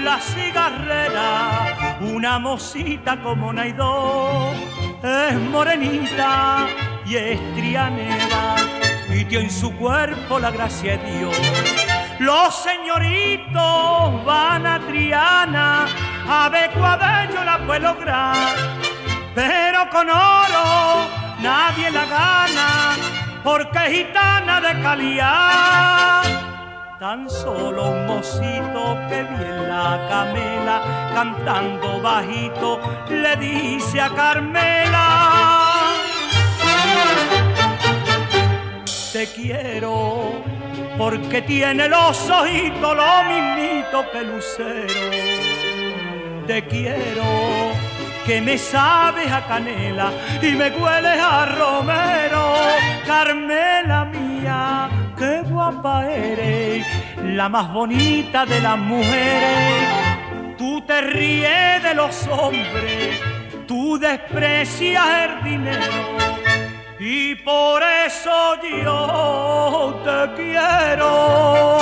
la cigarrera, una mocita como Naidó, es morenita y es trianera, y tiene en su cuerpo la gracia de Dios. Los señoritos van a Triana, a ver cuál de ellos la puede lograr, pero con oro nadie la gana, porque es gitana de calidad. Tan solo un mocito que bien la camela, cantando bajito, le dice a Carmela: te quiero porque tiene los ojitos lo mismito que lucero. Te quiero que me sabes a canela y me hueles a romero. Carmela mía, qué guapa eres, la más bonita de las mujeres. Tú te ríes de los hombres, tú desprecias el dinero, y por eso yo te quiero.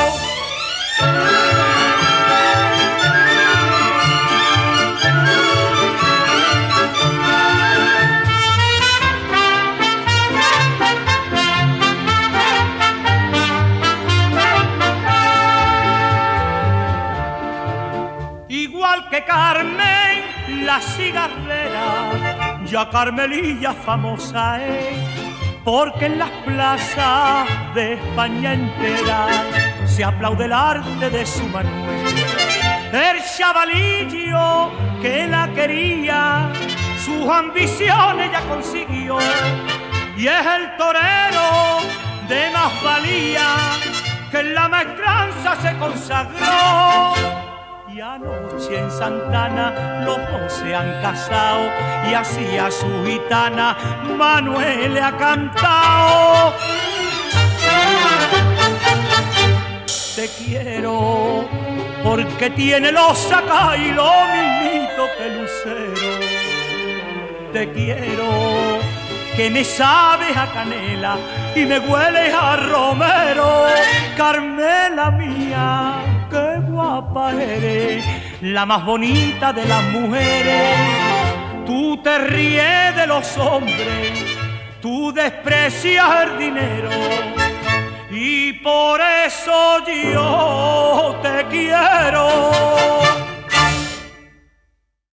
Igual que Carmen, la cigarrera, ya Carmelilla famosa es, porque en las plazas de España entera se aplaude el arte de su Manuel. El chavalillo que la quería, sus ambiciones ya consiguió, y es el torero de más valía, que en la maestranza se consagró. Y anoche en Santana los dos se han casado, y así a su gitana Manuel le ha cantado. Te quiero porque tiene los sacas y lo mismito que lucero. Te quiero que me sabes a canela y me hueles a romero. Carmela mía, qué guapa eres, la más bonita de las mujeres. Tú te ríes de los hombres, tú desprecias el dinero, y por eso yo te quiero.